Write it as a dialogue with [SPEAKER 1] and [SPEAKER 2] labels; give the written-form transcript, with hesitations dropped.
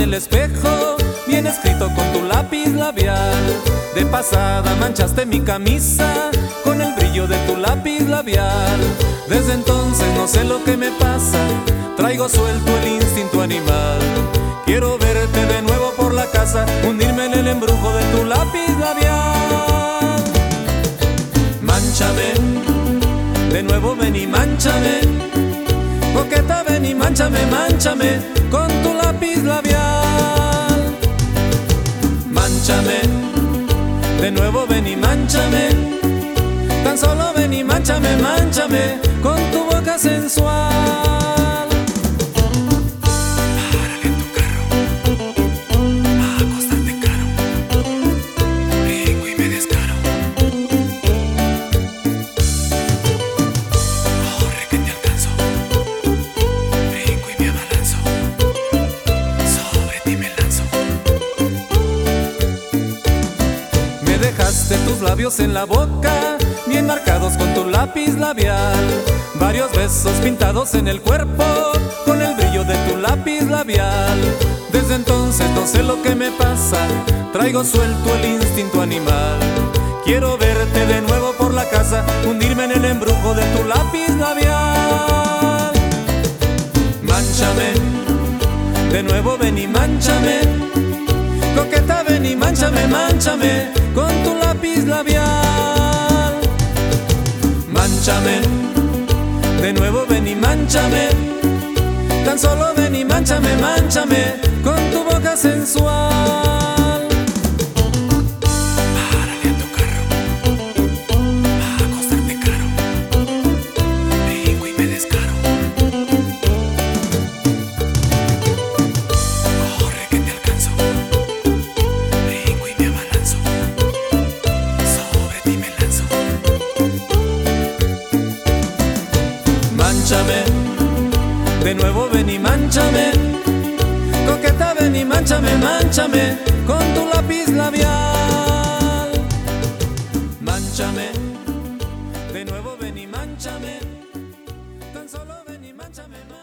[SPEAKER 1] del espejo viene escrito con tu lápiz labial. De pasada manchaste mi camisa con el brillo de tu lápiz labial. Desde entonces no sé lo que me pasa, traigo suelto el instinto animal. Quiero verte de nuevo por la casa, hundirme en el embrujo de tu lápiz labial. Mánchame, de nuevo ven y mánchame. Coqueta, ven y mánchame, mánchame con tu lápiz labial. Mánchame, de nuevo ven y mánchame. Tan solo ven y mánchame, mánchame con tu boca sensual.
[SPEAKER 2] Párale en tu carro, va a costarte caro. Vengo y me descaro. Corre que te alcanzo. Vengo y me abalanzo. Sobre ti me lanzo.
[SPEAKER 1] Me dejaste tus labios en la boca, bien marcados con tu lápiz labial. Varios besos pintados en el cuerpo con el brillo de tu lápiz labial. Desde entonces no sé lo que me pasa, traigo suelto el instinto animal. Quiero verte de nuevo por la casa, hundirme en el embrujo de tu lápiz labial. Mánchame, de nuevo ven y mánchame. Coqueta, ven y mánchame, mánchame con tu lápiz labial. Mánchame, de nuevo ven y mánchame. Tan solo ven y mánchame, mánchame con tu boca sensual.
[SPEAKER 2] Párale en tu carro, va a costarte caro. Vengo y me descaro. Corre que te alcanzo. Vengo y me abalanzo. Sobre ti me lanzo.
[SPEAKER 1] Mánchame, de nuevo ven y mánchame. Coqueta, ven y mánchame, mánchame con tu lápiz labial. Mánchame, de nuevo ven y mánchame. Tan solo ven y mánchame, mánchame.